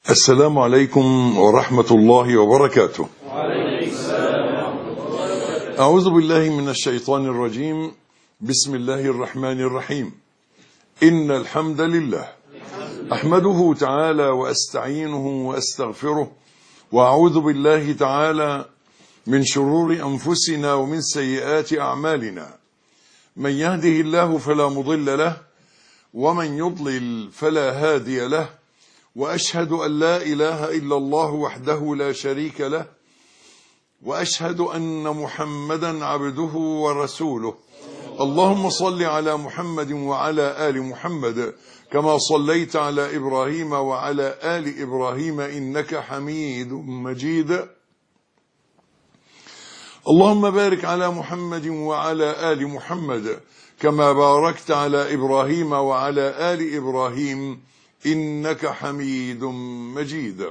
السلام عليكم ورحمة الله وبركاته. وعليكم السلام ورحمة الله. أعوذ بالله من الشيطان الرجيم. بسم الله الرحمن الرحيم. إن الحمد لله أحمده تعالى وأستعينه وأستغفره، وأعوذ بالله تعالى من شرور أنفسنا ومن سيئات أعمالنا. من يهده الله فلا مضل له، ومن يضلل فلا هادي له، وأشهد أن لا إله إلا الله وحده لا شريك له، وأشهد أن محمدا عبده ورسوله. اللهم صل على محمد وعلى آل محمد كما صليت على إبراهيم وعلى آل إبراهيم إنك حميد مجيد. اللهم بارك على محمد وعلى آل محمد كما باركت على إبراهيم وعلى آل إبراهيم إنك حميد مجيد.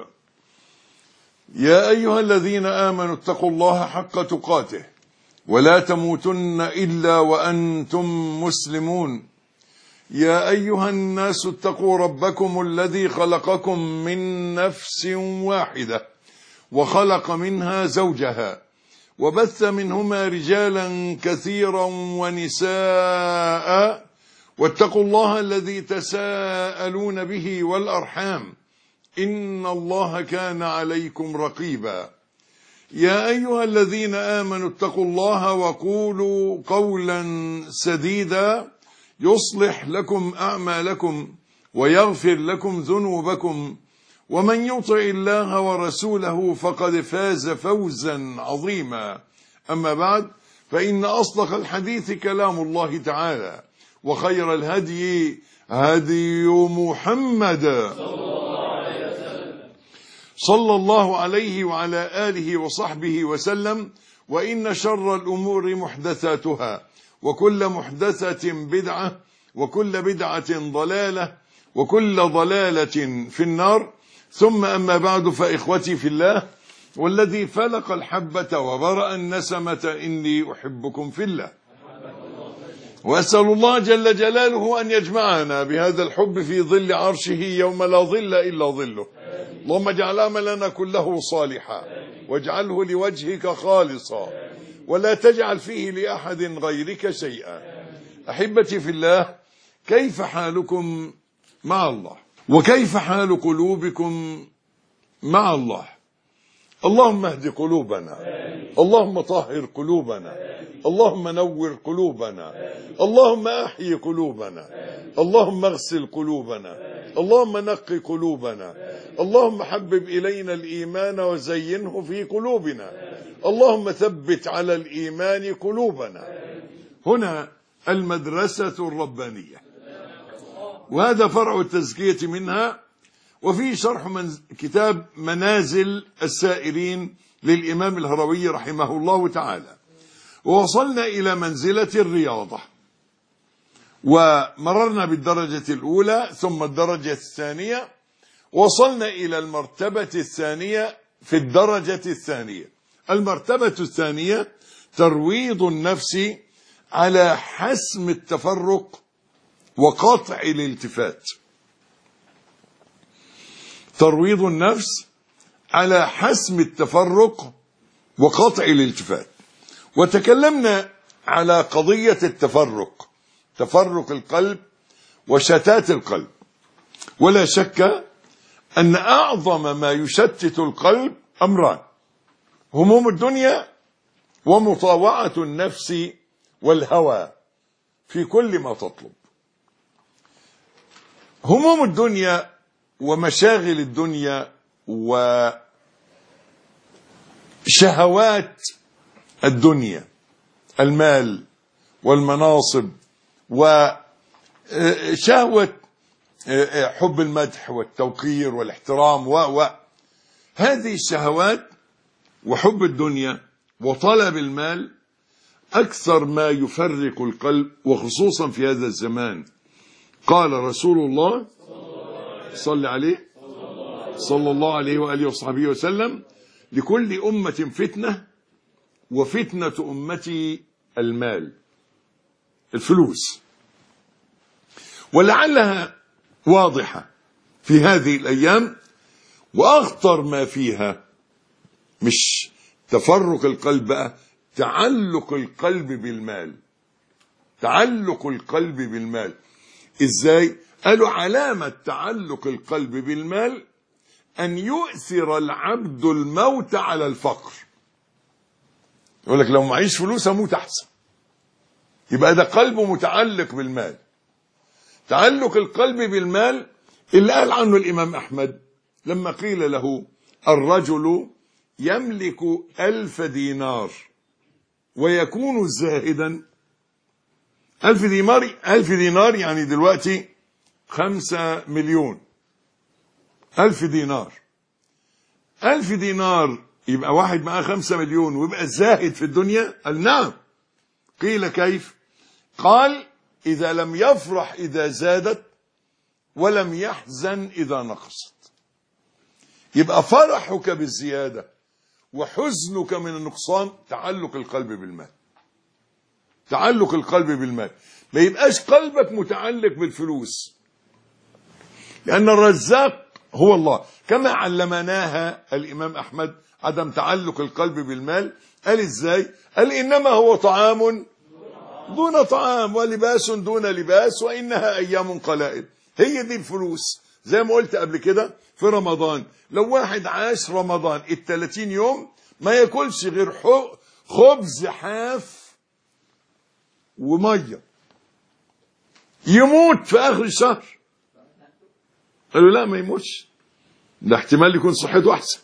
يا أيها الذين آمنوا اتقوا الله حق تقاته ولا تموتن إلا وأنتم مسلمون. يا أيها الناس اتقوا ربكم الذي خلقكم من نفس واحدة وخلق منها زوجها وبث منهما رجالا كثيرا ونساء، واتقوا الله الذي تساءلون به والأرحام إن الله كان عليكم رقيبا. يا أيها الذين آمنوا اتقوا الله وقولوا قولا سديدا يصلح لكم أعمالكم ويغفر لكم ذنوبكم، ومن يطع الله ورسوله فقد فاز فوزا عظيما. أما بعد، فإن أصدق الحديث كلام الله تعالى، وخير الهدي هدي محمد صلى الله عليه وعلى آله وصحبه وسلم. وإن شر الأمور محدثاتها، وكل محدثة بدعة، وكل بدعة ضلالة، وكل ضلالة في النار. ثم أما بعد، فإخوتي في الله، والذي فلق الحبة وبرأ النسمة إني أحبكم في الله، وأسأل الله جل جلاله أن يجمعنا بهذا الحب في ظل عرشه يوم لا ظل إلا ظله. اللهم اجعل عملنا كله صالحا، واجعله لوجهك خالصا، ولا تجعل فيه لأحد غيرك شيئا. أحبتي في الله، كيف حالكم مع الله؟ وكيف حال قلوبكم مع الله؟ اللهم اهد قلوبنا، اللهم طهر قلوبنا، اللهم نور قلوبنا، اللهم احيي قلوبنا، اللهم اغسل قلوبنا، اللهم نقي قلوبنا، اللهم حبب إلينا الإيمان وزينه في قلوبنا، اللهم ثبت على الإيمان قلوبنا. هنا المدرسة الربانية، وهذا فرع التزكية منها، وفي شرح كتاب منازل السائرين للإمام الهروي رحمه الله تعالى. ووصلنا إلى منزلة الرياضة، ومررنا بالدرجة الأولى ثم الدرجة الثانية، وصلنا إلى المرتبة الثانية في الدرجة الثانية. المرتبة الثانية ترويض النفس على حسم التفرق وقطع الالتفات. ترويض النفس على حسم التفرق وقطع الالتفات. وتكلمنا على قضية التفرق، تفرق القلب وشتات القلب. ولا شك أن أعظم ما يشتت القلب أمران: هموم الدنيا ومطاوعة النفس والهوى في كل ما تطلب. هموم الدنيا ومشاغل الدنيا وشهوات الدنيا، المال والمناصب وشهوة حب المدح والتوقير والاحترام هذه الشهوات وحب الدنيا وطلب المال أكثر ما يفرق القلب، وخصوصا في هذا الزمان. قال رسول الله صلى الله عليه وآله وصحبه وسلم: لكل أمة فتنة، وفتنة أمتي المال، الفلوس. ولعلها واضحة في هذه الأيام، وأخطر ما فيها مش تفرق القلب بقى، تعلق القلب بالمال. تعلق القلب بالمال ازاي؟ قالوا علامة تعلق القلب بالمال أن يؤثر العبد الموت على الفقر. يقول لك لو معيش فلوس أموت أحسن، يبقى ده قلبه متعلق بالمال. تعلق القلب بالمال اللي قال عنه الإمام أحمد لما قيل له الرجل يملك 1000 دينار ويكون زاهدا. 1000 دينار يعني دلوقتي 5 مليون. 1000 دينار 1000 دينار يبقى واحد معاه 5 مليون ويبقى زاهد في الدنيا؟ قال نعم. قيل كيف؟ قال إذا لم يفرح إذا زادت ولم يحزن إذا نقصت. يبقى فرحك بالزيادة وحزنك من النقصان تعلق القلب بالمال. تعلق القلب بالمال، ما يبقاش قلبك متعلق بالفلوس، لأن الرزاق هو الله كما علمناها الإمام أحمد عدم تعلق القلب بالمال. قال إزاي؟ قال إنما هو طعام دون طعام ولباس دون لباس وإنها أيام قلائل. هي دي الفلوس. زي ما قلت قبل كده في رمضان، لو واحد عاش رمضان 30 يوم ما ياكلش غير خبز حاف وميه، يموت في آخر الشهر. قالوا لا ما يموتش، ده احتمال يكون صحته أحسن.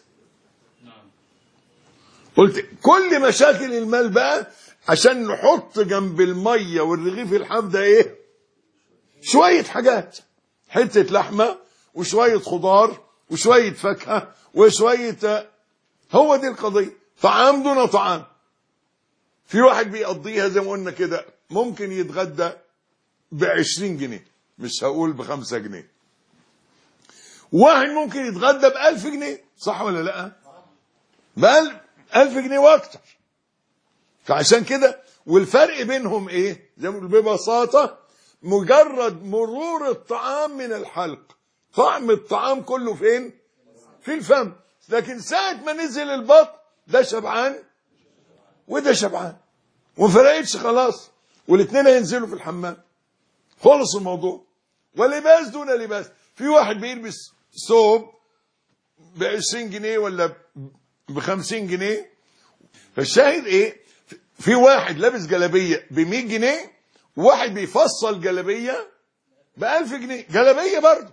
قلت كل مشاكل المال بقى عشان نحط جنب المية والرغيف الحاف ده ايه؟ شوية حاجات، حتة لحمة وشوية خضار وشوية فاكهة وشوية، هو دي القضية. طعام دون طعام. في واحد بيقضيها زي ما قلنا كده ممكن يتغدى ب20 جنيه، مش هقول ب5 جنيه. واحد ممكن يتغدى ب1000 جنيه، صح ولا لا؟ ب1000 جنيه واكتر. فعشان كده والفرق بينهم ايه؟ زي ما بنقول ببساطة مجرد مرور الطعام من الحلق، طعم الطعام كله فين؟ في الفم. لكن ساعة ما نزل البطن ده شبعان وده شبعان ومفرقتش خلاص، والاثنين هينزلوا في الحمام، خلص الموضوع. ولباس دون لباس. في واحد بيلبس ثوب ب20 جنيه ولا ب50 جنيه. فالشاهد ايه؟ في واحد لابس جلابيه ب100 جنيه وواحد بيفصل جلابيه ب1000 جنيه، جلابيه برضه.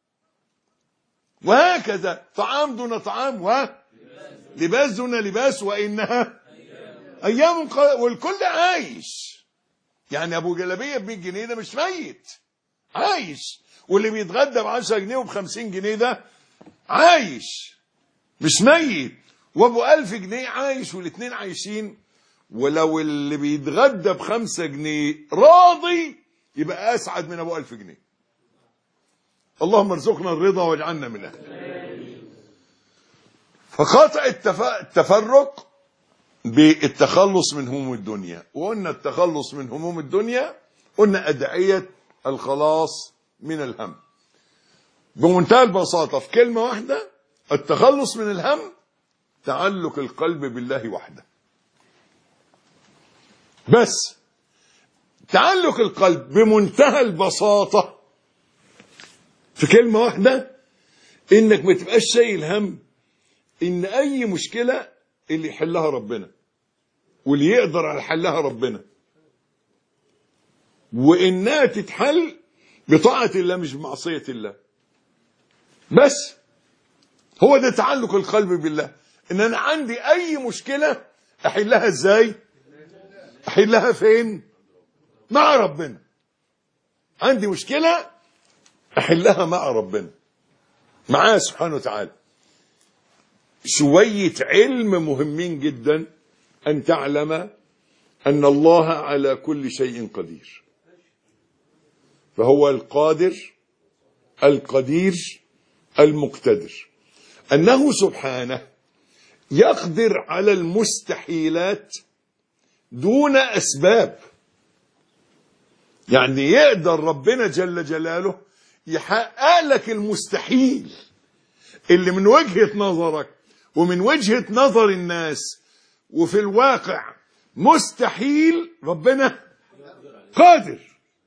وهكذا طعام دون طعام ولباس دون لباس وإنها أيام والكل عايش. يعني أبو جلابيه ب100 جنيه ده مش ميت، عايش. واللي بيتغدى ب10 جنيه وب50 جنيه ده عايش مش ميت. وابو 1000 جنيه عايش، والاثنين عايشين. ولو اللي بيتغدى ب5 جنيه راضي يبقى أسعد من أبو 1000 جنيه. اللهم ارزقنا الرضا واجعلنا من أهله. فقطع التفرق بالتخلص من هموم الدنيا. وقلنا التخلص من هموم الدنيا قلنا أدعية الخلاص من الهم بمنتهى البساطة في كلمة واحدة: التخلص من الهم تعلق القلب بالله وحده. بس تعلق القلب بمنتهى البساطة في كلمة واحدة، انك ما تبقاش شايل هم ان اي مشكلة اللي يحلها ربنا واللي يقدر على حلها ربنا، وانها تتحل بطاعة الله مش بمعصية الله. بس هو ده تعلق القلب بالله، ان انا عندي اي مشكلة احلها ازاي؟ احلها فين؟ مع ربنا. عندي مشكلة احلها مع ربنا، معاه سبحانه وتعالى. شوية علم مهمين جدا ان تعلم ان الله على كل شيء قدير. فهو القادر القدير المقتدر، انه سبحانه يقدر على المستحيلات دون أسباب. يعني يقدر ربنا جل جلاله يحقق لك المستحيل اللي من وجهة نظرك ومن وجهة نظر الناس وفي الواقع مستحيل، ربنا قادر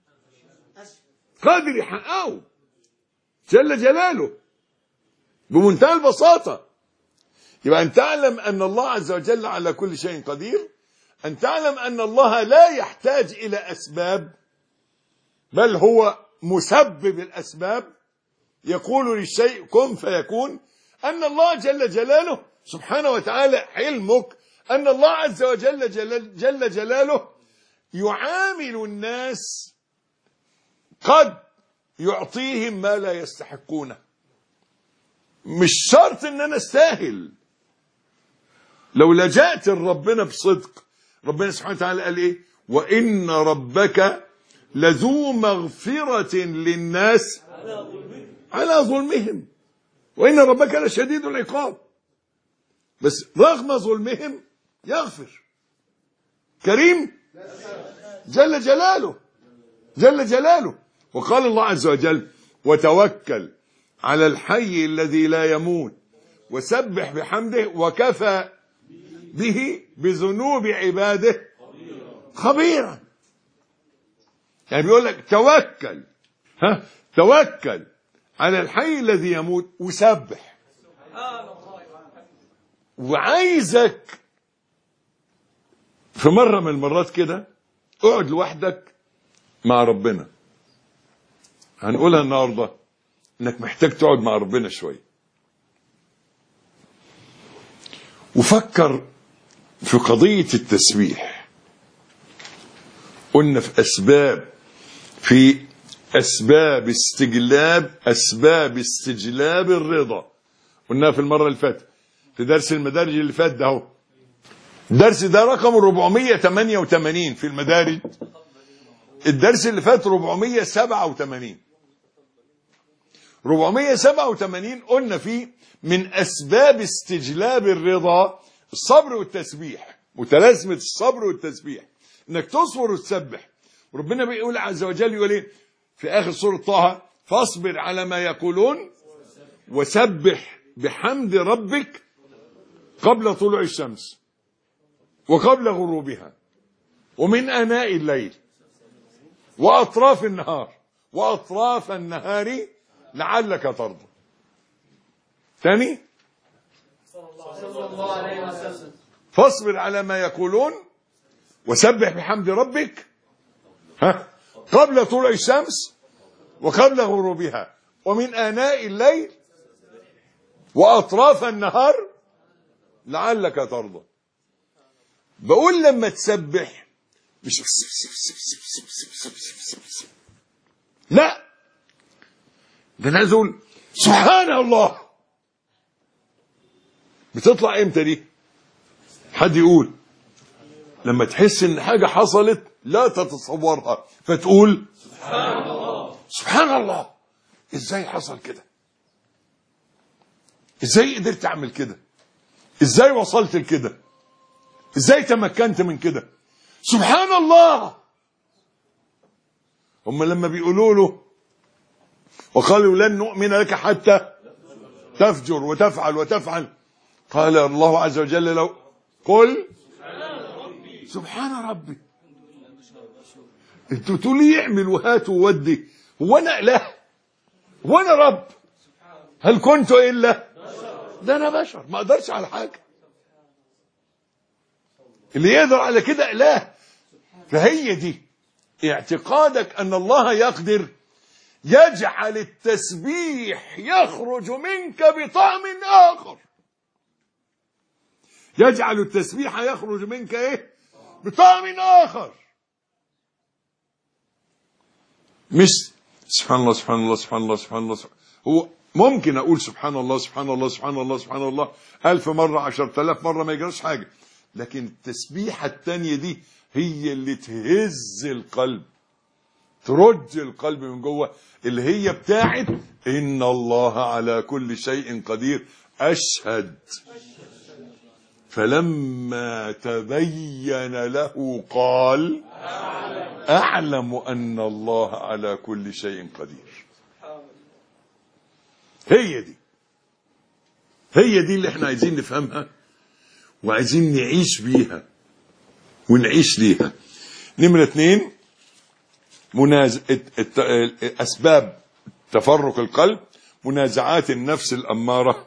يحققه جل جلاله بمنتهى البساطة. يبقى أن تعلم أن الله عز وجل على كل شيء قدير، أن تعلم أن الله لا يحتاج إلى أسباب، بل هو مسبب الأسباب، يقول للشيء كن فيكون. أن الله جل جلاله سبحانه وتعالى، علمك أن الله عز وجل جل جلاله يعامل الناس قد يعطيهم ما لا يستحقونه. مش شرط ان انا استاهل. لو لجأت لربنا بصدق، ربنا سبحانه وتعالى قال ايه؟ وان ربك لذو مغفرة للناس على ظلمهم وان ربك لشديد العقاب. بس رغم ظلمهم يغفر، كريم جل جلاله. وقال الله عز وجل وتوكل على الحي الذي لا يموت وسبح بحمده وكفى به بذنوب عباده خبيرا. يعني بيقول لك توكل على الحي الذي يموت وسبح. وعايزك في مرة من المرات كده اقعد لوحدك مع ربنا. هنقولها النهارده انك محتاج تقعد مع ربنا شويه وفكر في قضيه التسبيح. قلنا في اسباب استجلاب الرضا، قلناها في المره اللي فاتت في درس المدارج اللي فات ده اهو. الدرس ده رقم 488 في المدارج، الدرس اللي فات 487 قلنا فيه من أسباب استجلاب الرضا الصبر والتسبيح، متلازمة الصبر والتسبيح، انك تصبر وتسبح. وربنا بيقول عز وجل، يقول ايه في آخر سورة طه؟ فاصبر على ما يقولون وسبح بحمد ربك قبل طلوع الشمس وقبل غروبها ومن آناء الليل وأطراف النهار لعلك ترضى. ثاني فاصبر على ما يقولون وسبح بحمد ربك قبل طلوع الشمس وقبل غروبها ومن آناء الليل وأطراف النهار لعلك ترضى. بقول لما تسبح مش لا، ده انا عايز اقول سبحان الله. بتطلع امتى دي؟ حد يقول لما تحس ان حاجه حصلت لا تتصورها فتقول سبحان الله. ازاي حصل كده؟ ازاي قدرت اعمل كده؟ ازاي وصلت لكده؟ ازاي تمكنت من كده؟ سبحان الله. هم لما بيقولوا له وقالوا لن نؤمن لك حتى تفجر وتفعل قال الله عز وجل لو قل سبحان ربي. انتوا تقولوا يعمل وهات وودي، هو انا اله؟ هو انا رب؟ هل كنت الا ده انا بشر ما اقدرش على حاجه. اللي يقدر على كده اله. فهي دي اعتقادك ان الله يقدر يجعل التسبيح يخرج منك بطعم آخر. يجعل التسبيح يخرج منك ايه؟ بطعم آخر. مش سبحان الله سبحان الله سبحان الله سبحان الله. هو ممكن اقول سبحان الله سبحان الله سبحان الله سبحان الله 1000 مرة 10,000 مرة ما يجراش حاجة، لكن التسبيحة التانية دي هي اللي تهز القلب، ترج القلب من جوه، اللي هي بتاعت إن الله على كل شيء قدير. أشهد فلما تبين له قال أعلم أن الله على كل شيء قدير. هي دي هي دي اللي احنا عايزين نفهمها وعايزين نعيش بيها ونعيش ليها. نمرة 2 أسباب تفرق القلب: منازعات النفس الأمارة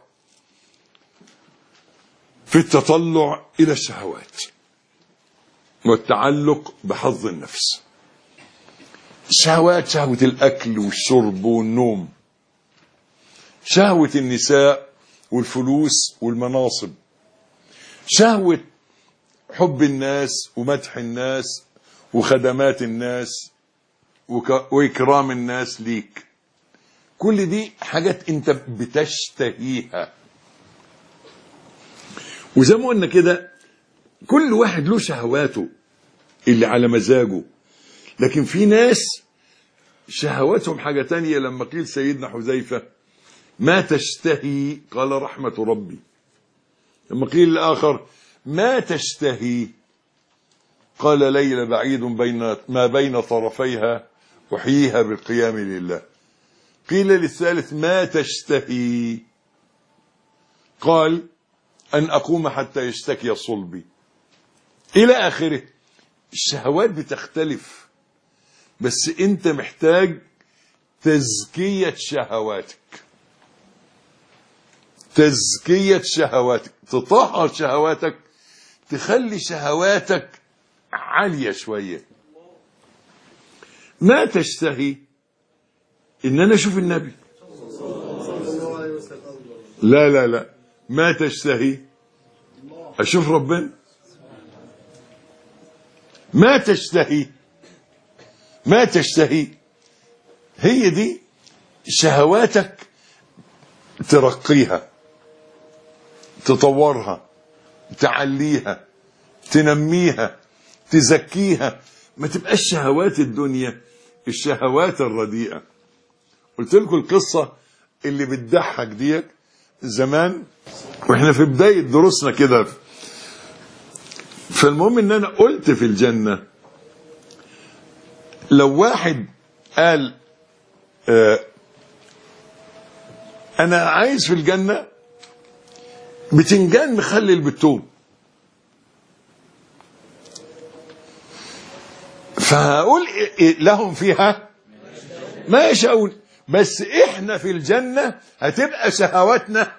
في التطلع إلى الشهوات والتعلق بحظ النفس. شهوات: شهوة الأكل والشرب والنوم، شهوة النساء والفلوس والمناصب، شهوة حب الناس ومدح الناس وخدمات الناس وإكرام الناس ليك. كل دي حاجات انت بتشتهيها. وزي ما قلنا كده كل واحد له شهواته اللي على مزاجه، لكن في ناس شهواتهم حاجة تانية. لما قيل سيدنا حذيفة ما تشتهي قال رحمة ربي، لما قيل الآخر ما تشتهي قال ليلة بعيد ما بين طرفيها أحييها بالقيام لله. قيل للثالث ما تشتهي قال أن أقوم حتى يشتكي صلبي، إلى آخره. الشهوات بتختلف، بس أنت محتاج تزكية شهواتك، تزكية شهواتك، تطهر شهواتك، تخلي شهواتك عالية شوية. ما تشتهي إن أنا أشوف النبي، لا لا لا، ما تشتهي أشوف ربنا. ما تشتهي، ما تشتهي، هي دي شهواتك. ترقيها، تطورها، تعليها، تنميها، تزكيها. ما تبقاش شهوات الدنيا الشهوات الرديئة. قلت لكم القصة اللي بتضحك ديت زمان واحنا في بداية دروسنا كده. فالمهم ان انا قلت في الجنة لو واحد قال انا عايز في الجنة بتنجان مخلل بالثوم، فهقول لهم فيها ما يشاءون، بس احنا في الجنة هتبقى شهواتنا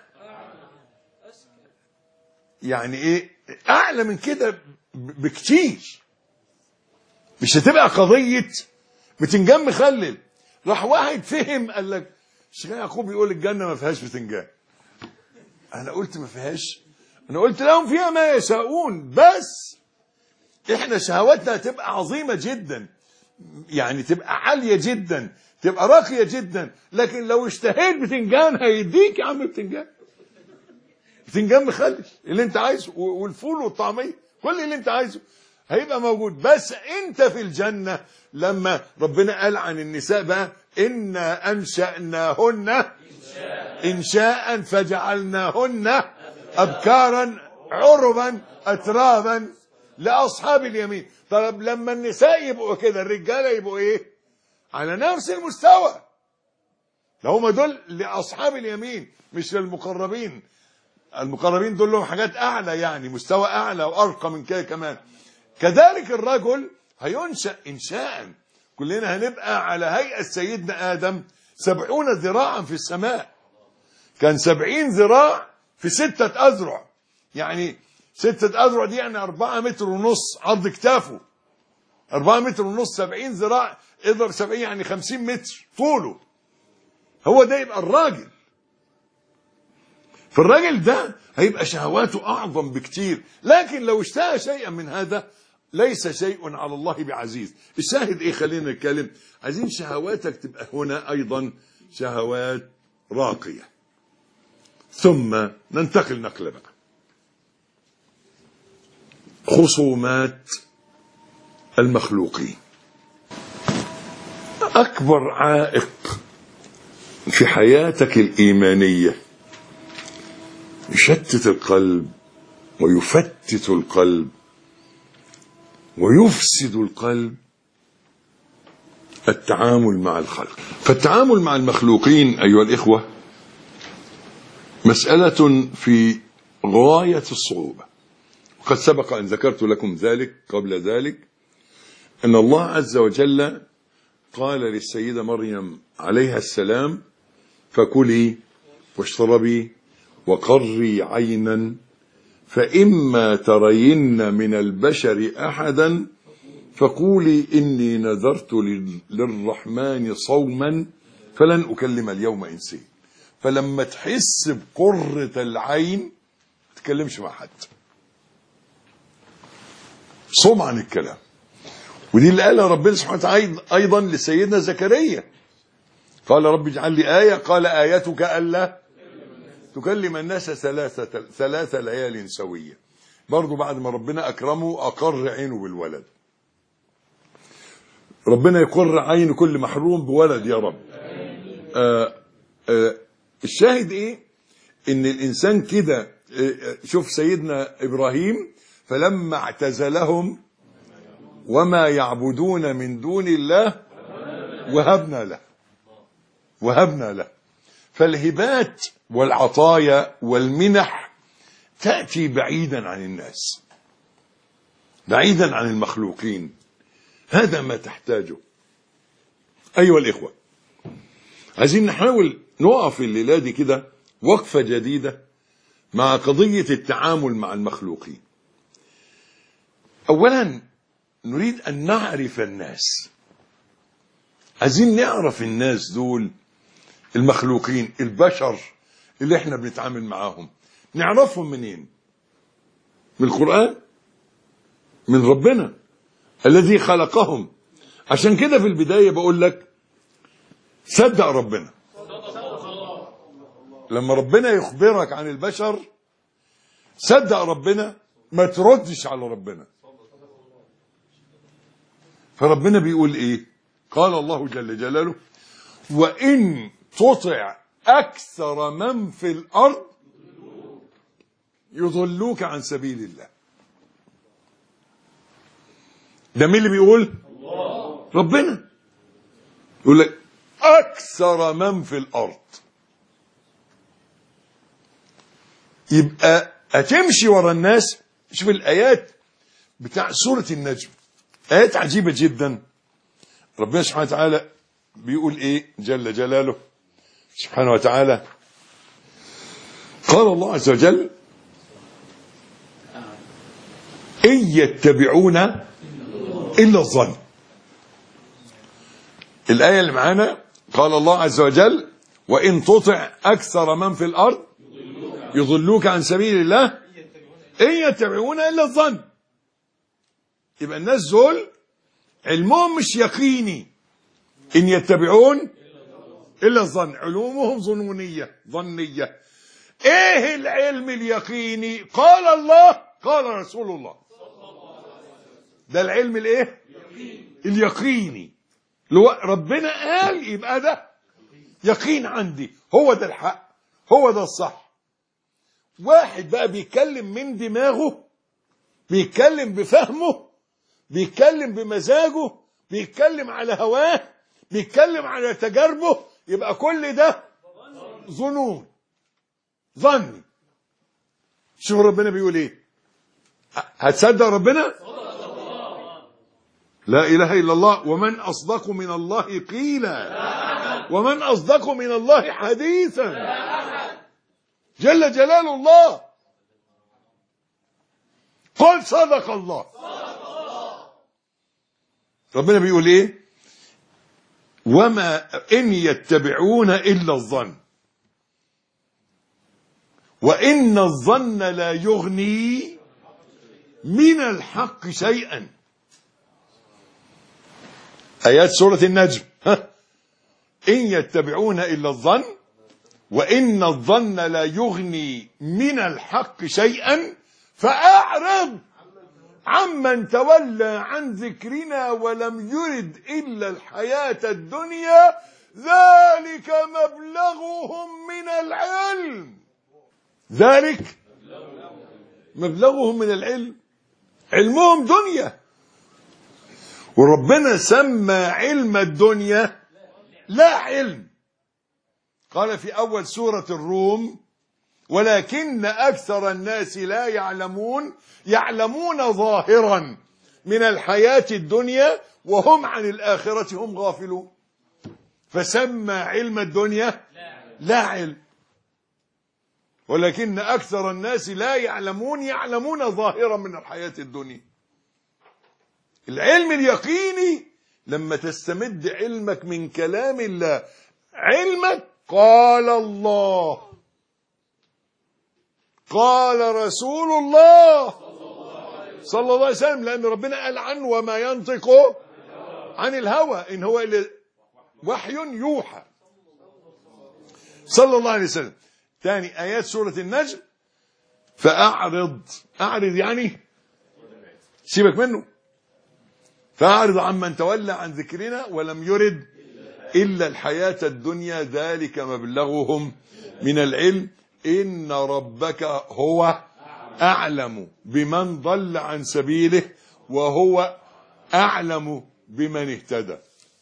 يعني ايه اعلى من كده بكتير. مش هتبقى قضية بتنجان مخلل. راح واحد فهم قال لك الشيخ يعقوب يقول الجنة ما فيهاش بتنجان. انا قلت ما فيهاش، انا قلت لهم فيها ما يشاءون، بس احنا شهواتنا هتبقى عظيمة جدا، يعني تبقى عالية جدا، تبقى راقية جدا. لكن لو اشتهيت بتنجان هيديك يا عم بتنجان، بتنجان مخلل اللي انت عايزه، والفول والطعمية، كل اللي انت عايزه هيبقى موجود. بس انت في الجنة لما ربنا قال عن النساء بقى إنا أنشأناهن إنشاء فجعلناهن أبكارا عربا أترابا لأصحاب اليمين. طب لما النساء يبقوا كده الرجالة يبقوا ايه؟ على نفس المستوى. هم دول لأصحاب اليمين مش للمقربين. المقربين دول لهم حاجات أعلى، يعني مستوى أعلى وأرقى من كده كمان. كذلك الرجل هينشأ إنشاء، كلنا هنبقى على هيئة سيدنا آدم 70 ذراعا في السماء. كان 70 ذراع في 6 أذرع، يعني 6 أذرع دي يعني 4 متر ونص عرض كتافه، 4 متر ونص، 70 ذراع اضرب 70 يعني 50 متر طوله. هو ده يبقى الراجل. فالراجل ده هيبقى شهواته أعظم بكتير. لكن لو اشتهى شيئا من هذا ليس شيء على الله بعزيز. الشاهد ايه؟ خلينا نتكلم. عايزين شهواتك تبقى هنا ايضا شهوات راقية. ثم ننتقل نقلة بقى. خصومات المخلوقين. أكبر عائق في حياتك الإيمانية يشتت القلب ويفتت القلب ويفسد القلب التعامل مع الخلق. فالتعامل مع المخلوقين أيها الإخوة مسألة في غاية الصعوبة، وقد سبق أن ذكرت لكم ذلك قبل ذلك، أن الله عز وجل قال للسيدة مريم عليها السلام: فكلي واشربي وقري عينا فإما ترين من البشر أحدا فقولي إني نذرت للرحمن صوما فلن أكلم اليوم إنسيا. فلما تحس بقرة العين ما تتكلمش مع حد، صوم عن الكلام. ودي اللي قالها ربنا سبحانه وتعالى أيضا لسيدنا زكريا، قال رب اجعل لي آية، قال آيتك ألا تكلم الناس ثلاث ليال سوية. برضو بعد ما ربنا أكرمه أقر عينه بالولد. ربنا يقر عين كل محروم بولد يا رب. الشاهد ايه؟ ان الانسان كده، شوف سيدنا ابراهيم فلما اعتزلهم وما يعبدون من دون الله وهبنا له. فالهبات والعطايا والمنح تأتي بعيدا عن الناس، بعيدا عن المخلوقين. هذا ما تحتاجه. أيها الإخوة، عايزين نحاول نقف الليلة دي كده وقفة جديدة مع قضية التعامل مع المخلوقين. أولا نريد أن نعرف الناس، عايزين نعرف الناس دول المخلوقين البشر اللي احنا بنتعامل معاهم، نعرفهم منين؟ من القرآن، من ربنا الذي خلقهم. عشان كده في البداية بقول لك صدق ربنا. لما ربنا يخبرك عن البشر صدق ربنا، ما تردش على ربنا. فربنا بيقول ايه؟ قال الله جل جلاله: وإن تطع أكثر من في الأرض يضلوك عن سبيل الله. ده مين اللي بيقول؟ ربنا. يقول لك أكثر من في الأرض، يبقى هتمشي ورا الناس. شوف الآيات بتاع سورة النجم، آيات عجيبة جدا. ربنا سبحانه وتعالى بيقول إيه جل جلاله سبحانه وتعالى؟ قال الله عز وجل: إن يتبعون إلا الظن. الآية اللي معانا قال الله عز وجل: وإن تطع أكثر من في الأرض يضلوك عن سبيل الله إن يتبعون إلا الظن. يبقى الناس دول علمهم مش يقيني، إن يتبعون إلا الظن، علومهم ظنية. إيه العلم اليقيني؟ قال الله قال رسول الله. ده العلم الإيه؟ اليقيني. لو ربنا قال يبقى ده يقين عندي، هو ده الحق، هو ده الصح. واحد بقى بيتكلم من دماغه، بيتكلم بفهمه، بيتكلم بمزاجه، بيتكلم على هواه، بيتكلم على تجاربه، يبقى كل ده ظنون، ظني. شوف ربنا بيقول ايه؟ هتصدق ربنا؟ لا إله إلا الله. ومن أصدق من الله قيلا ومن أصدق من الله حديثا جل جلال الله. قل صدق الله. ربنا بيقول ايه؟ وما إن يتبعون إلا الظن وإن الظن لا يغني من الحق شيئا. آيات سورة النجم. إن يتبعون إلا الظن وإن الظن لا يغني من الحق شيئا فأعرض عمن تولى عن ذكرنا ولم يرد إلا الحياة الدنيا ذلك مبلغهم من العلم. ذلك مبلغهم من العلم، علمهم دنيا. وربنا سمى علم الدنيا لا علم. قال في أول سورة الروم: ولكن أكثر الناس لا يعلمون ظاهرا من الحياة الدنيا وهم عن الآخرة هم غافلون. فسمى علم الدنيا لا علم. ولكن أكثر الناس لا يعلمون ظاهرا من الحياة الدنيا. العلم اليقيني لما تستمد علمك من كلام الله، علمك قال الله قال رسول الله صلى الله عليه وسلم، لأن ربنا قال عنه وما ينطق عن الهوى إن هو إلا وحي يوحى صلى الله عليه وسلم. ثاني آيات سورة النجم، فأعرض يعني سيبك منه، فأعرض عمن تولى عن ذكرنا ولم يرد إلا الحياة الدنيا ذلك مبلغهم من العلم إن ربك هو أعلم بمن ضل عن سبيله وهو أعلم بمن اهتدى.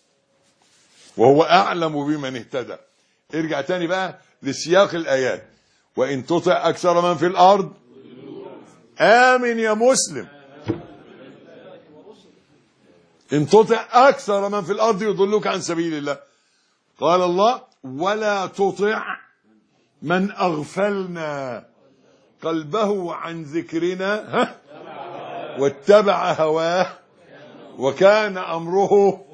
ارجع تاني بقى لسياق الآيات. وإن تطع أكثر من في الأرض، آمن يا مسلم، إن تطع أكثر من في الأرض يضلوك عن سبيل الله. قال الله ولا تطع من أغفلنا قلبه عن ذكرنا واتبع هواه وكان أمره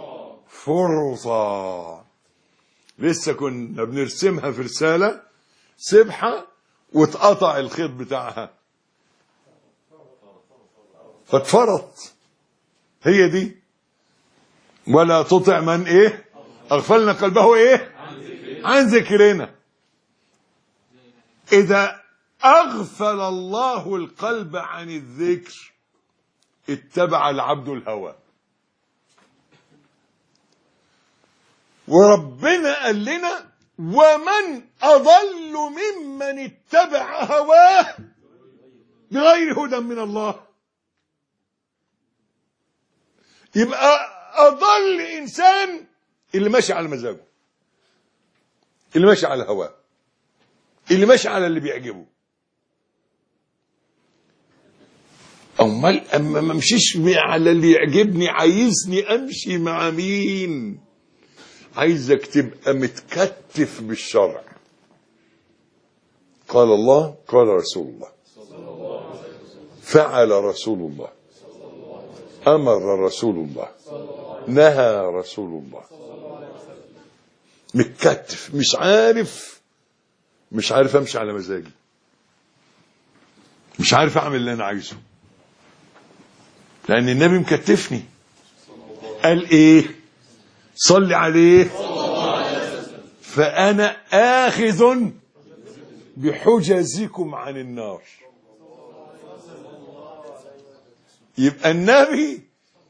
فرطا. لسه كنا بنرسمها في رسالة سبحة واتقطع الخيط بتاعها فاتفرط. هي دي ولا تطع من ايه أغفلنا قلبه ايه عن ذكرنا. إذا أغفل الله القلب عن الذكر اتبع العبد الهوى. وربنا قال لنا ومن أضل ممن اتبع هواه بغير هدى من الله. يبقى أضل إنسان اللي ماشي على مزاجه، اللي ماشي على هواه، اللي ماشي على اللي بيعجبه. أمال أما ما امشيش على اللي يعجبني، عايزني أمشي مع مين؟ عايزك تبقى متكتف بالشرع. قال الله قال رسول الله، فعل رسول الله، أمر رسول الله، نهى رسول الله. متكتف، مش عارف امشي على مزاجي، مش عارف اعمل اللي انا عايزه، لان النبي مكتفني. قال ايه؟ صلي عليه فانا آخذ بحجزكم عن النار. يبقى النبي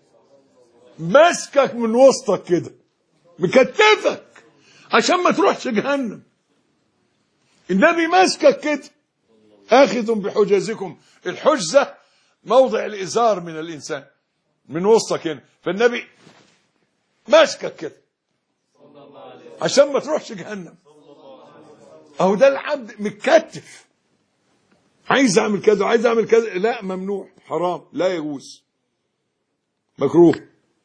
ماسكك من وسطك كده، مكتفك عشان ما تروحش جهنم. النبي ماسكك كده، آخذ بحجزكم. الحجزة موضع الإزار من الإنسان، من وسطك هنا. فالنبي ماسكك كده عشان ما تروحش جهنم. أهو ده العبد متكتف، عايز أعمل كذا وعايز أعمل كذا، لا ممنوع، حرام، لا يجوز، مكروه.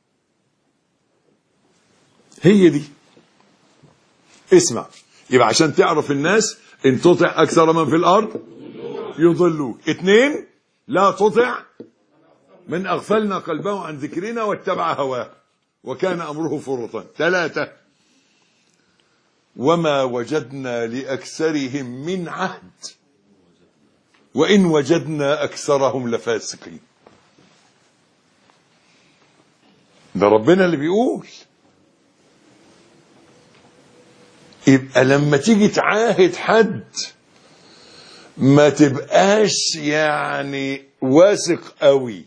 هي دي. اسمع، يبقى عشان تعرف الناس ان تطع اكثر من في الارض يضلوك. 2 لا تطع من اغفلنا قلبه عن ذكرنا واتبع هواه وكان امره فرطا. 3 وما وجدنا لاكثرهم من عهد وان وجدنا اكثرهم لفاسقين. ده ربنا اللي بيقول. يبقى لما تيجي تعاهد حد ما تبقاش يعني واثق قوي،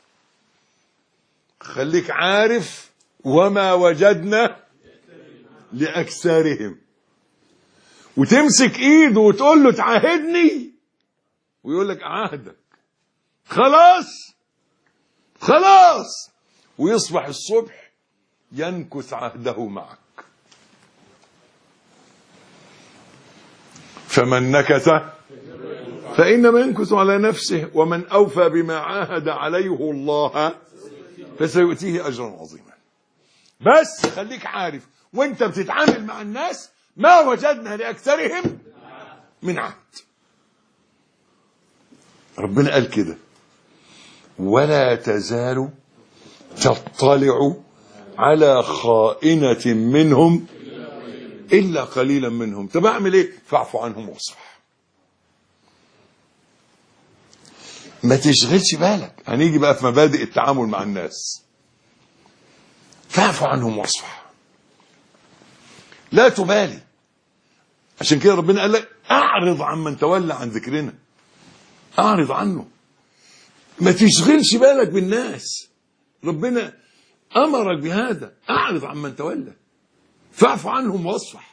خليك عارف وما وجدنا لأكثرهم، وتمسك ايده وتقول له تعاهدني ويقول لك عهدك، خلاص، ويصبح الصبح ينكث عهده معك. فمن نكث فإنما ينكث على نفسه ومن أوفى بما عاهد عليه الله فسيؤتيه أجرا عظيما. بس خليك عارف وانت بتتعامل مع الناس ما وجدنا لأكثرهم من عهد. ربنا قال كده ولا تزال تطلع على خائنة منهم إلا قليلا منهم. طب أعمل إيه؟ فاعف عنهم واصفح. ما تشغلش بالك، هنيجي بقى في مبادئ التعامل مع الناس. فاعف عنهم واصفح، لا تبالي. عشان كده ربنا قال لك أعرض عمن تولى عن ذكرنا، أعرض عنه، ما تشغلش بالك بالناس. ربنا أمرك بهذا، أعرض عمن تولى، فاعف عنهم واصفح.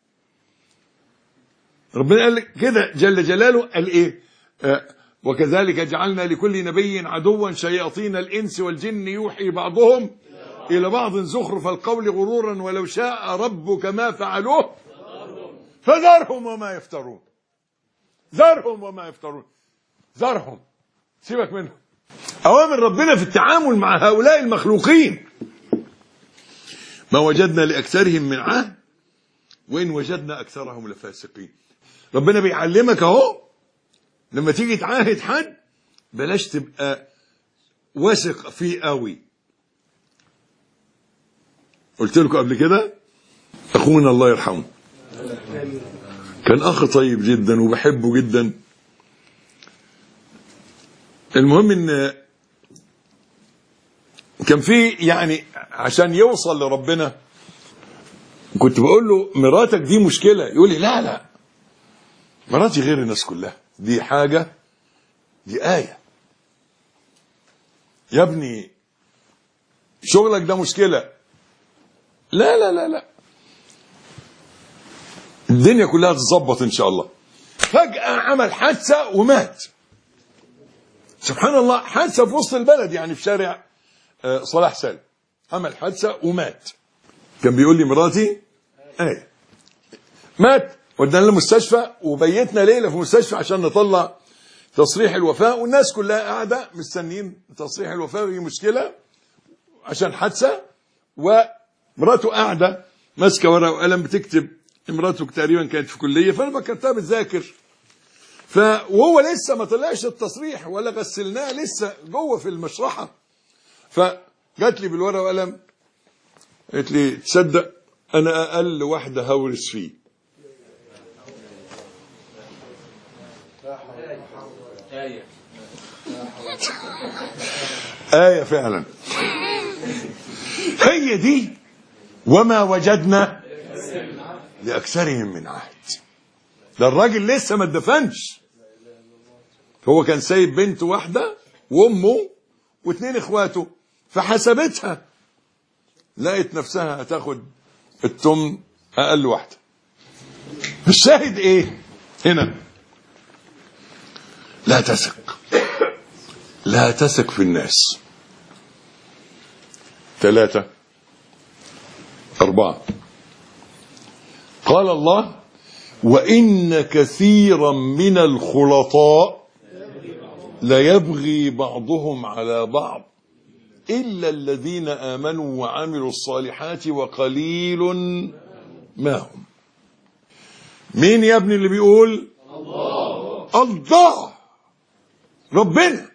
ربنا قال لك كده جل جلاله، قال إيه؟ وكذلك جعلنا لكل نبي عدوا شياطين الإنس والجن يوحي بعضهم إلى بعض زخرف القول غرورا ولو شاء ربك ما فعلوه فذرهم وما يفترون. ذرهم وما يفترون، ذرهم، سيبك منهم. أوامر ربنا في التعامل مع هؤلاء المخلوقين. ما وجدنا لأكثرهم من عهد وإن وجدنا أكثرهم لفاسقين. ربنا بيعلمك أهو، لما تيجي تعاهد حد بلاش تبقى واثق فيه قوي. قلت لكم قبل كده أخونا الله يرحمه كان أخ طيب جدا وبحبه جدا. المهم إن كان في يعني عشان يوصل لربنا كنت بقول له مراتك دي مشكلة، يقول لي لا لا مراتي غير الناس كلها، دي حاجة، دي آية. يا ابني شغلك ده مشكلة، لا لا لا لا الدنيا كلها تتظبط إن شاء الله. فجأة عمل حادثة ومات. سبحان الله، حادثة في وسط البلد يعني في شارع صلاح سالم، عمل حادثة ومات. كان بيقول لي مراتي ايه مات، ودانا المستشفى وبيتنا ليلة في المستشفى عشان نطلع تصريح الوفاة، والناس كلها قاعدة مستنين تصريح الوفاة، وهي مشكلة عشان حادثة، ومراته قاعدة ماسكة ورقة وقلم بتكتب. مراته تقريبا كانت في كلية، فأنا فكرتها بتذاكر، وهو لسه ما طلعش التصريح ولا غسلناه، لسه جوه في المشرحة. فجات لي بالورقة وقلم قالت لي تصدق أنا أقل واحدة هورس فيه. آية فعلا. هي دي وما وجدنا لأكثرهم من عهد. ده الراجل لسه ما اتدفنش، هو كان سايب بنت واحدة وأمه واثنين إخواته، فحسبتها لقيت نفسها هتاخد التمن أقل واحدة. الشاهد إيه هنا؟ لا تثق، لا تثق في الناس. 3 4 قال الله وإن كثيرا من الخلطاء ليبغي بعضهم على بعض إلا الذين آمنوا وعملوا الصالحات وقليل ما هم. مين يا ابني اللي بيقول؟ الله. الله ربنا.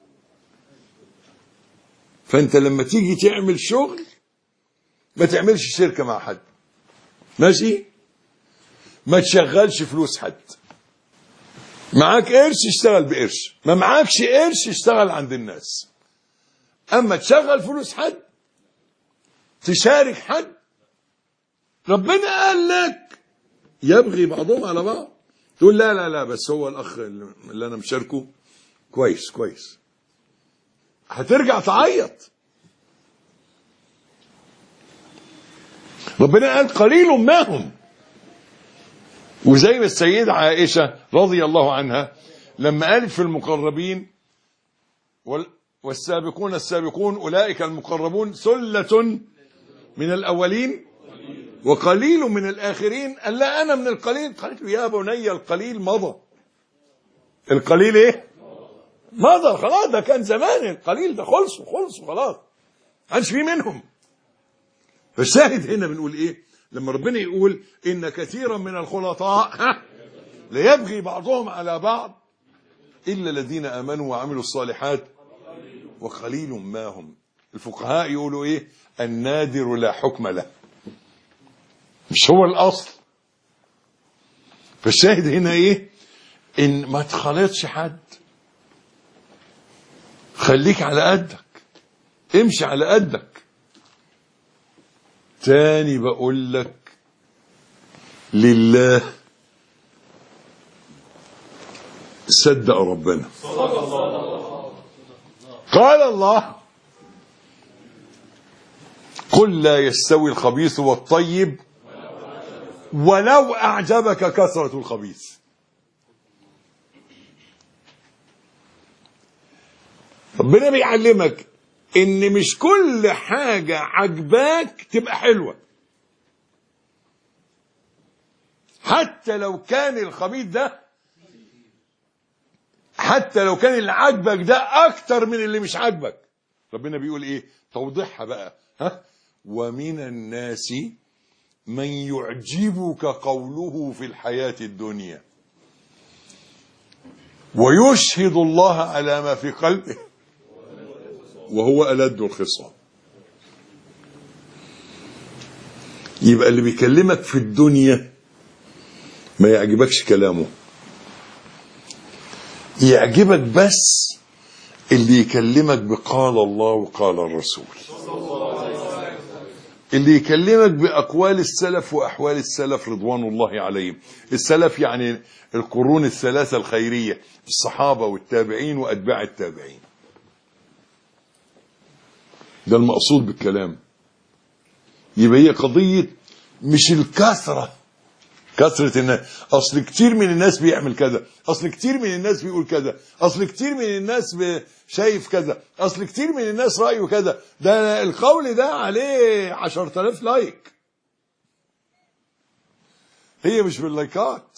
فأنت لما تيجي تعمل شغل ما تعملش شركة مع حد، ماشي؟ ما تشغلش فلوس حد. معاك قرش اشتغل بقرش، ما معاكش قرش اشتغل عند الناس. أما تشغل فلوس حد، تشارك حد، ربنا قال لك يبغي بعضهم على بعض، تقول لا لا لا بس هو الأخ اللي أنا مشاركه كويس كويس، هترجع تعيط. ربنا قال قليل ما هم. وزي ما السيدة عائشة رضي الله عنها لما قالت في المقربين والسابقون السابقون أولئك المقربون ثلة من الأولين وقليل من الآخرين. قال لا أنا من القليل. قالت له يا بني القليل مضى. القليل إيه؟ مضى خلاص، ده كان زمان القليل ده خلصوا خلاص، عادش فيه منهم. فالشاهد هنا بنقول إيه لما ربنا يقول إن كثيرا من الخلطاء ليبغي بعضهم على بعض إلا الذين آمنوا وعملوا الصالحات وقليل ما هم. الفقهاء يقولوا إيه؟ النادر لا حكم له، مش هو الأصل. فالشاهد هنا إيه؟ إن ما تخلطش حد، خليك على قدك، امشي على قدك. تاني بقول لك لله صدق ربنا. قال الله قل لا يستوي الخبيث والطيب ولو أعجبك كثرة الخبيث. ربنا بيعلمك ان مش كل حاجة عجباك تبقى حلوة، حتى لو كان الخبيث ده، حتى لو كان اللي عاجبك ده اكتر من اللي مش عاجبك. ربنا بيقول ايه؟ توضيحها بقى. ومن الناس من يعجبك قوله في الحياة الدنيا ويشهد الله على ما في قلبه وهو ألد الخصام. يبقى اللي بيكلمك في الدنيا ما يعجبكش كلامه، يعجبك بس اللي يكلمك بقال الله وقال الرسول، اللي يكلمك بأقوال السلف وأحوال السلف رضوان الله عليهم. السلف يعني القرون الثلاثة الخيرية، الصحابة والتابعين وأتباع التابعين. ده المقصود بالكلام. يبقى هي قضية مش الكثرة، كثرة الناس. أصل كتير من الناس بيعمل كذا، أصل كتير من الناس بيقول كذا، أصل كتير من الناس شايف كذا، أصل كتير من الناس رأيه كذا. ده القول ده عليه 10,000 لايك. هي مش باللايكات،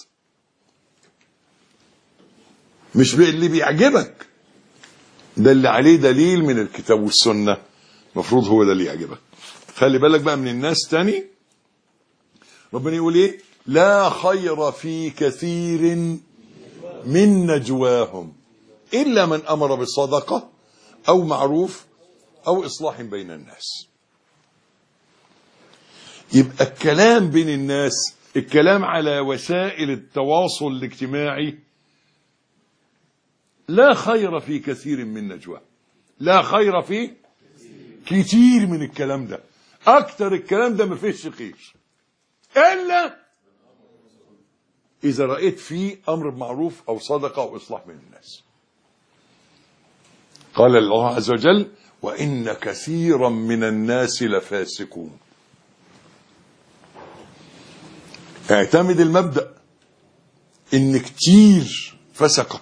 مش باللي بيعجبك، ده اللي عليه دليل من الكتاب والسنة، مفروض هو ده اللي يعجبك. خلي بالك بقى من الناس تاني. ربنا يقول ايه؟ لا خير في كثير من نجواهم إلا من أمر بالصدقة أو معروف أو إصلاح بين الناس. يبقى الكلام بين الناس، الكلام على وسائل التواصل الاجتماعي، لا خير في كثير من نجواهم. لا خير في كتير من الكلام ده، أكتر الكلام ده ما فيش خير إلا إذا رأيت فيه أمر بمعروف أو صدقة أو إصلاح بين الناس. قال الله عز وجل وإن كثيرا من الناس لفاسقون. اعتمد المبدأ إن كتير فسقة.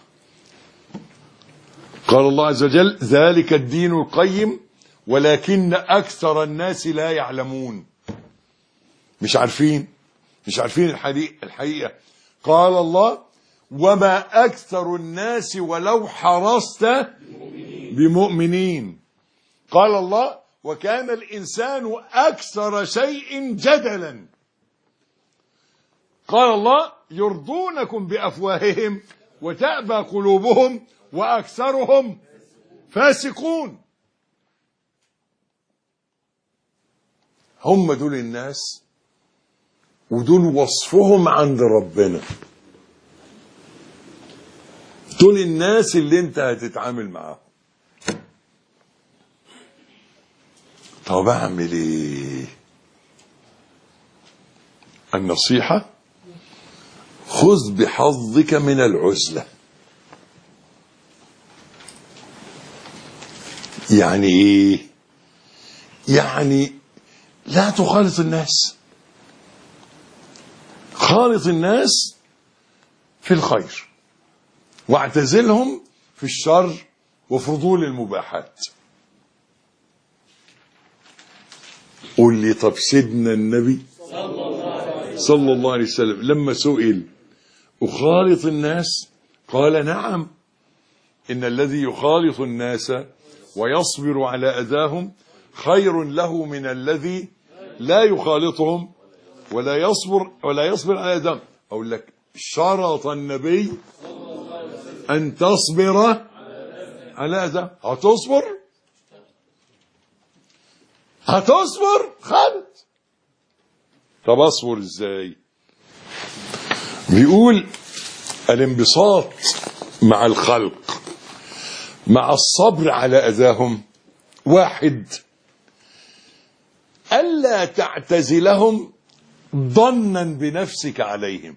قال الله عز وجل ذلك الدين القيم ولكن أكثر الناس لا يعلمون. مش عارفين الحقيقة. قال الله وما أكثر الناس ولو حرصت بمؤمنين. قال الله وكان الإنسان أكثر شيء جدلا. قال الله يرضونكم بأفواههم وتأبى قلوبهم وأكثرهم فاسقون. هم دول الناس، ودول وصفهم عند ربنا. دول الناس اللي انت هتتعامل معاهم. طب اعمل ايه؟ النصيحة خذ بحظك من العزلة. يعني ايه؟ يعني لا تخالط الناس، خالط الناس في الخير واعتزلهم في الشر وفضول المباحات. قول لي طب سيدنا النبي صلى الله عليه وسلم لما سئل أخالط الناس قال نعم، إن الذي يخالط الناس ويصبر على أذاهم خير له من الذي لا يخالطهم ولا يصبر على أذاهم. أقول لك شرط النبي أن تصبر على أذاهم. هتصبر خالد. طب أصبر إزاي؟ بيقول الانبساط مع الخلق مع الصبر على أذاهم: واحد، ألا تعتزلهم ظنا بنفسك عليهم.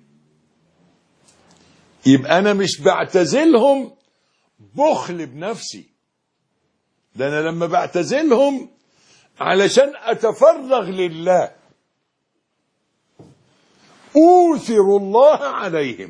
يبقى أنا مش بعتزلهم بخل بنفسي، ده أنا لما بعتزلهم علشان أتفرغ لله أوثر الله عليهم.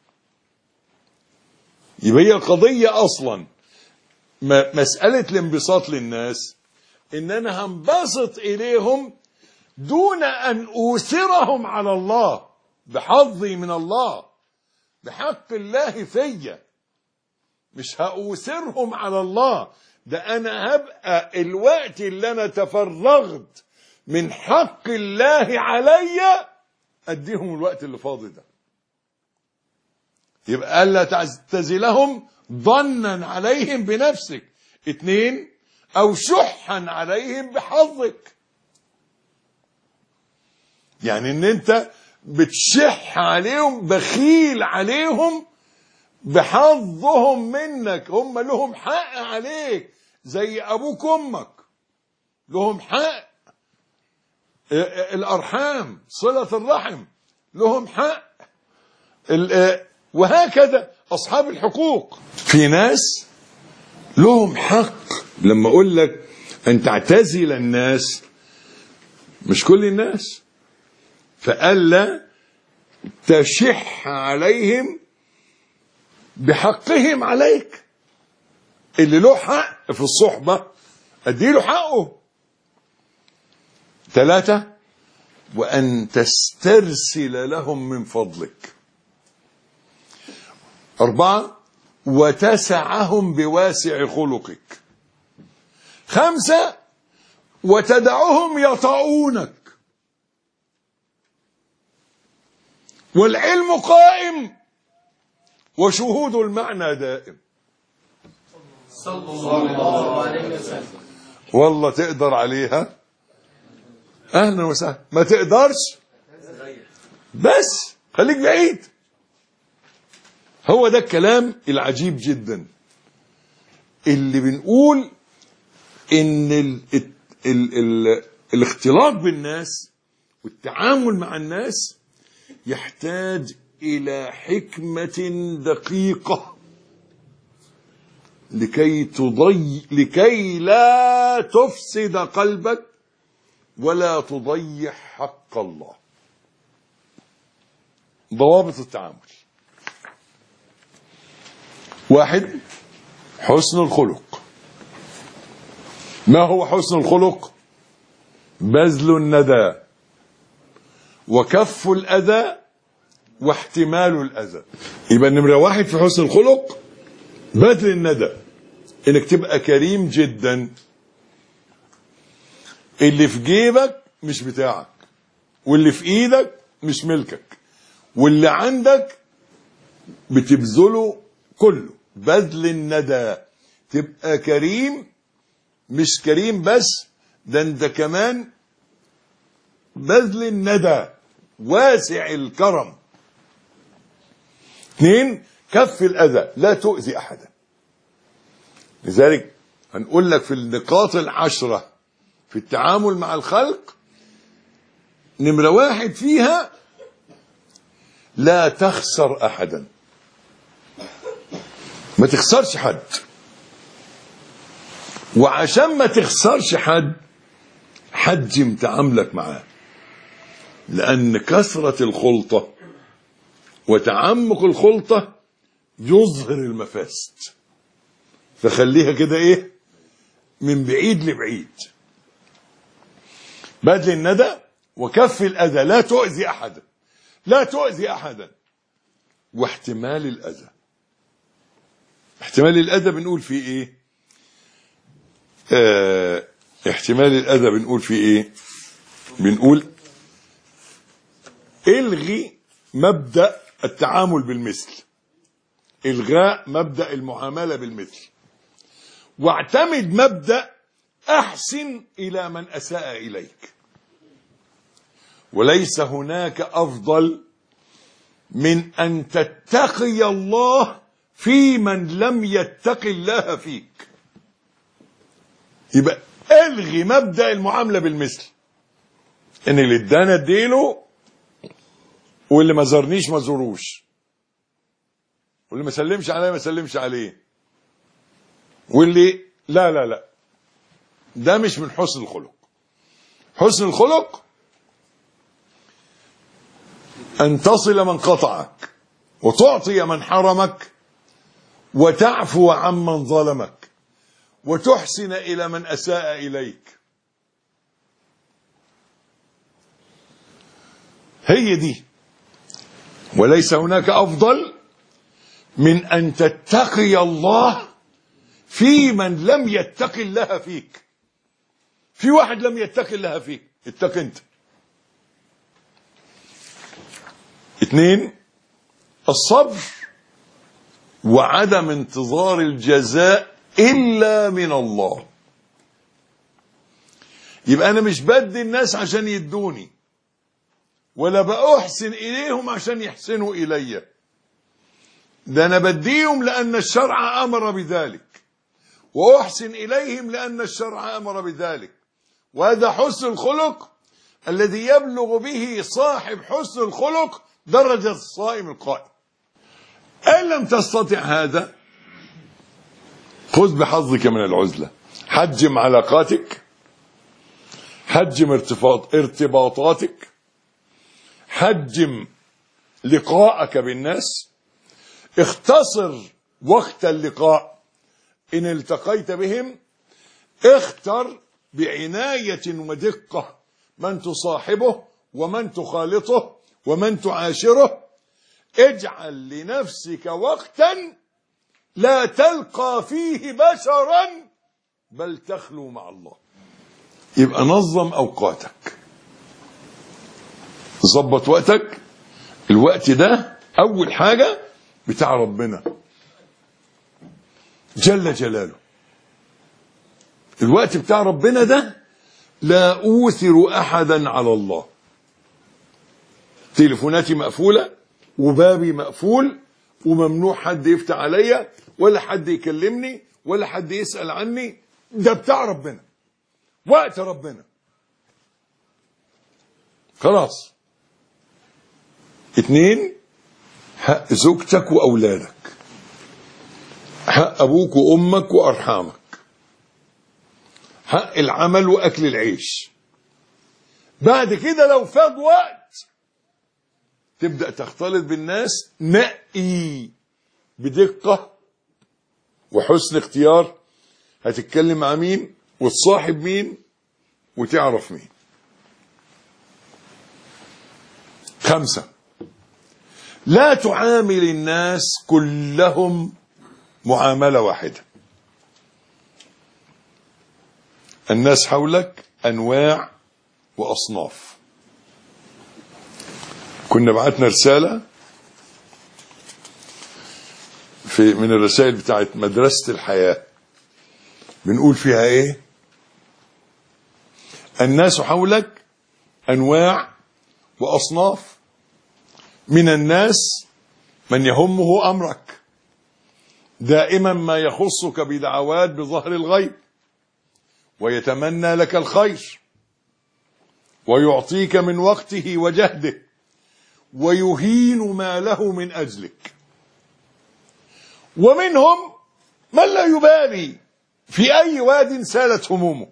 يبقى هي القضية أصلا مسألة الانبساط للناس إن أنا هنبسط إليهم دون أن أوثرهم على الله بحظي من الله بحق الله فيا. مش هأوثرهم على الله، ده أنا هبقى الوقت اللي أنا تفرغت من حق الله علي أديهم الوقت اللي فاضي ده. يبقى ألا تعتزلهم ظنا عليهم بنفسك. 2، أو شحا عليهم بحظك. يعني ان انت بتشح عليهم، بخيل عليهم بحظهم منك. هم لهم حق عليك زي ابوك امك لهم حق، الارحام صلة الرحم لهم حق، وهكذا اصحاب الحقوق. في ناس لهم حق. لما اقول لك ان تعتزل الناس، مش كل الناس، فألا تشح عليهم بحقهم عليك. اللي له حق في الصحبة اديله حقه. 3، وأن تسترسل لهم من فضلك. 4، وتسعهم بواسع خلقك. 5، وتدعهم يطؤونك. والعلم قائم وشهود المعنى دائم. صلى الله عليه وسلم. والله تقدر عليها اهلا وسهلا، ما تقدرش بس خليك بعيد. هو ده الكلام العجيب جدا اللي بنقول ان الاختلاط بالناس والتعامل مع الناس يحتاج إلى حكمة دقيقة لكي لا تفسد قلبك ولا تضيع حق الله. ضوابط التعامل: 1، حسن الخلق. ما هو حسن الخلق؟ بذل الندى وكف الأذى واحتمال الأذى. يبقى نمرة 1 في حسن الخلق بذل الندى، انك تبقى كريم جدا. اللي في جيبك مش بتاعك، واللي في ايدك مش ملكك، واللي عندك بتبذله كله. بذل الندى، تبقى كريم. مش كريم بس، ده انت كمان بذل الندى، واسع الكرم. 2، كف الأذى، لا تؤذي أحدا. لذلك هنقول لك في النقاط 10 في التعامل مع الخلق، نمرة 1 فيها لا تخسر أحدا. ما تخسرش حد. وعشان ما تخسرش حد حجم تعاملك معاه، لأن كثرة الخلطة وتعمق الخلطة يظهر المفاسد. فخليها كده ايه، من بعيد لبعيد. بذل الندى وكف الأذى، لا تؤذي أحدا، لا تؤذي أحدا. واحتمال الأذى، احتمال الأذى بنقول فيه إيه؟ احتمال الأذى بنقول فيه إيه؟ بنقول الغي مبدأ التعامل بالمثل، إلغاء مبدأ المعاملة بالمثل، واعتمد مبدأ أحسن إلى من أساء إليك. وليس هناك أفضل من أن تتقي الله في من لم يتق الله فيك. يبقى الغي مبدأ المعاملة بالمثل، ان اللي ادانا اديله، واللي ما زارنيش ما زوروش، واللي ما سلمش عليه ما سلمش عليه، واللي لا لا لا، ده مش من حسن الخلق. حسن الخلق أن تصل من قطعك، وتعطي من حرمك، وتعفو عمن ظلمك، وتحسن إلى من أساء إليك. هي دي. وليس هناك أفضل من أن تتقي الله في من لم يتق الله فيك. في واحد لم يتق الله فيك، اتق انت. 2، الصبر وعدم انتظار الجزاء إلا من الله. يبقى أنا مش بدي الناس عشان يدوني، ولا بأحسن إليهم عشان يحسنوا إلي، ده أنا بديهم لأن الشرع أمر بذلك، وأحسن إليهم لأن الشرع أمر بذلك. وهذا حسن الخلق الذي يبلغ به صاحب حسن الخلق درجة الصائم القائم. إن لم تستطع هذا، خذ بحظك من العزلة، حجم علاقاتك، حجم ارتباطاتك، حجم لقاءك بالناس، اختصر وقت اللقاء إن التقيت بهم، اختر بعناية ودقة من تصاحبه ومن تخالطه ومن تعاشره. اجعل لنفسك وقتا لا تلقى فيه بشرا بل تخلو مع الله. يبقى نظم أوقاتك، ظبط وقتك. الوقت ده أول حاجة بتاع ربنا جل جلاله. الوقت بتاع ربنا ده لا أوثر أحدا على الله. تليفوناتي مقفولة وبابي مقفول وممنوع حد يفتح عليا ولا حد يكلمني ولا حد يسأل عني. ده بتاع ربنا، وقت ربنا خلاص. 2، حق زوجتك وأولادك، حق أبوك وأمك وأرحامك، حق العمل وأكل العيش. بعد كده لو فاض وقت تبدأ تختلط بالناس، نقي بدقة وحسن اختيار هتتكلم مع مين وتصاحب مين وتعرف مين. 5، لا تعامل الناس كلهم معاملة واحدة. الناس حولك أنواع وأصناف. كنا بعتنا رسالة من الرسائل بتاعت مدرسة الحياة، بنقول فيها ايه؟ الناس حولك أنواع وأصناف. من الناس من يهمه أمرك، دائما ما يخصك بدعوات بظهر الغيب، ويتمنى لك الخير، ويعطيك من وقته وجهده، ويهين ما له من أجلك. ومنهم من لا يبالي في أي واد سالت همومك،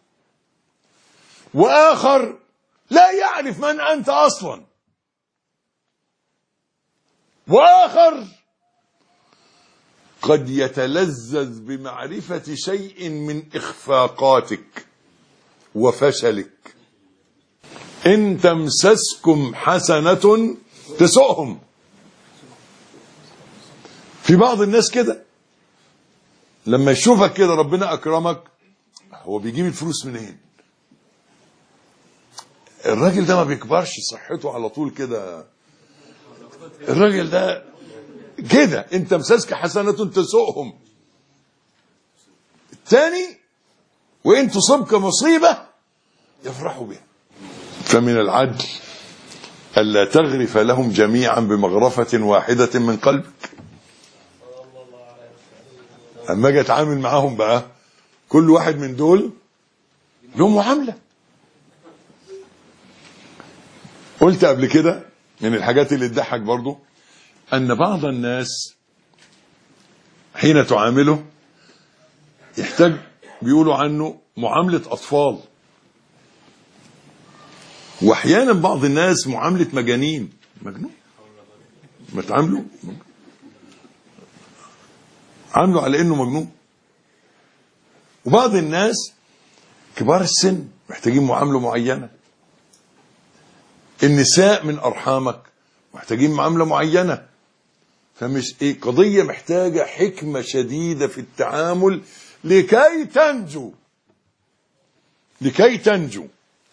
وآخر لا يعرف من أنت أصلا، وآخر قد يتلذذ بمعرفة شيء من إخفاقاتك وفشلك. إن تمسسكم حسنة تسؤهم. في بعض الناس كده لما يشوفك كده ربنا أكرمك، هو بيجيب الفلوس منين؟ الراجل ده ما بيكبرش، صحته على طول كده، الراجل ده كده. إن تمسسك حسنة تسؤهم. الثاني وإن تصبك مصيبة يفرحوا بها. فمن العدل ألا تغرف لهم جميعا بمغرفة واحدة من قلبك. أما أجي أتعامل معاهم بقى، كل واحد من دول له معاملة. قلت قبل كده من الحاجات اللي تضحك برضو أن بعض الناس حين تعامله يحتاج، بيقولوا عنه معاملة أطفال، واحيانا بعض الناس معاملة مجانين. مجنون ما تعامله، عامله على انه مجنون. وبعض الناس كبار السن محتاجين معاملة معينة. النساء من أرحامك محتاجين معاملة معينة. فمش قضية محتاجة حكمة شديدة في التعامل لكي تنجو.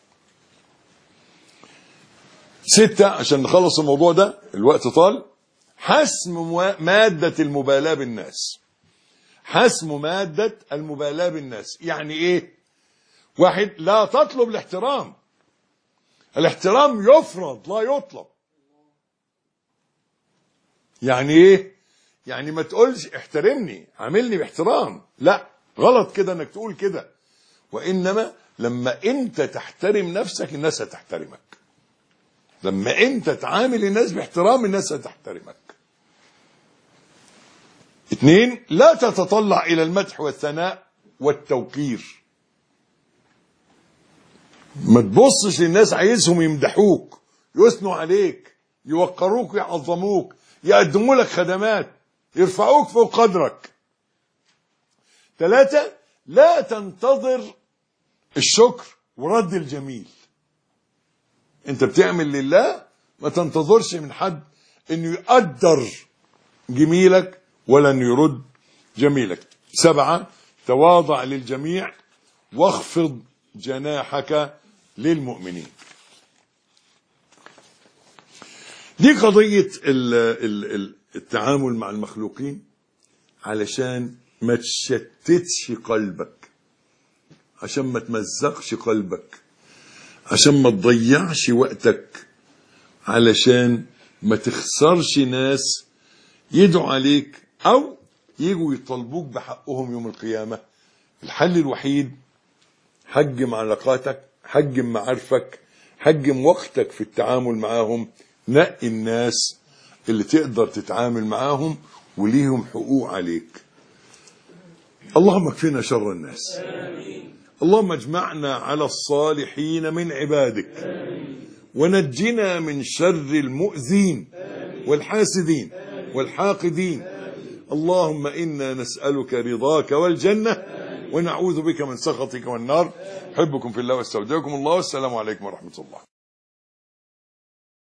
6 عشان نخلص الموضوع ده، الوقت طال. حسم مادة المبالاة بالناس. حسم مادة المبالاة بالناس يعني ايه؟ واحد، لا تطلب الاحترام. الاحترام يفرض لا يطلب. يعني ايه؟ يعني ما تقولش احترمني، عاملني باحترام، لا، غلط كده انك تقول كده. وانما لما انت تحترم نفسك الناس هتحترمك. لما انت تعامل الناس باحترام الناس هتحترمك. 2، لا تتطلع الى المدح والثناء والتوقير. ما تبصش للناس عايزهم يمدحوك، يثنوا عليك، يوقروك، يعظموك، يقدموا لك خدمات، يرفعوك فوق قدرك. 3، لا تنتظر الشكر ورد الجميل. انت بتعمل لله، ما تنتظرش من حد انه يقدر جميلك ولا انه يرد جميلك. 7، تواضع للجميع واخفض جناحك للمؤمنين. دي قضية التعامل مع المخلوقين علشان ما تشتتش قلبك، عشان ما تمزقش قلبك، عشان ما تضيعش وقتك، علشان ما تخسرش ناس يدعوا عليك او يجوا يطالبوك بحقهم يوم القيامة. الحل الوحيد حجم علاقاتك، حجم معارفك، حجم وقتك في التعامل معاهم. نقي الناس اللي تقدر تتعامل معاهم وليهم حقوق عليك. اللهم اكفنا شر الناس. اللهم اجمعنا على الصالحين من عبادك، ونجنا من شر المؤذين والحاسدين والحاقدين. اللهم إنا نسألك رضاك والجنة، ونعوذ بك من سخطك والنار. أحبكم في الله واستودعكم الله، والسلام عليكم ورحمة الله.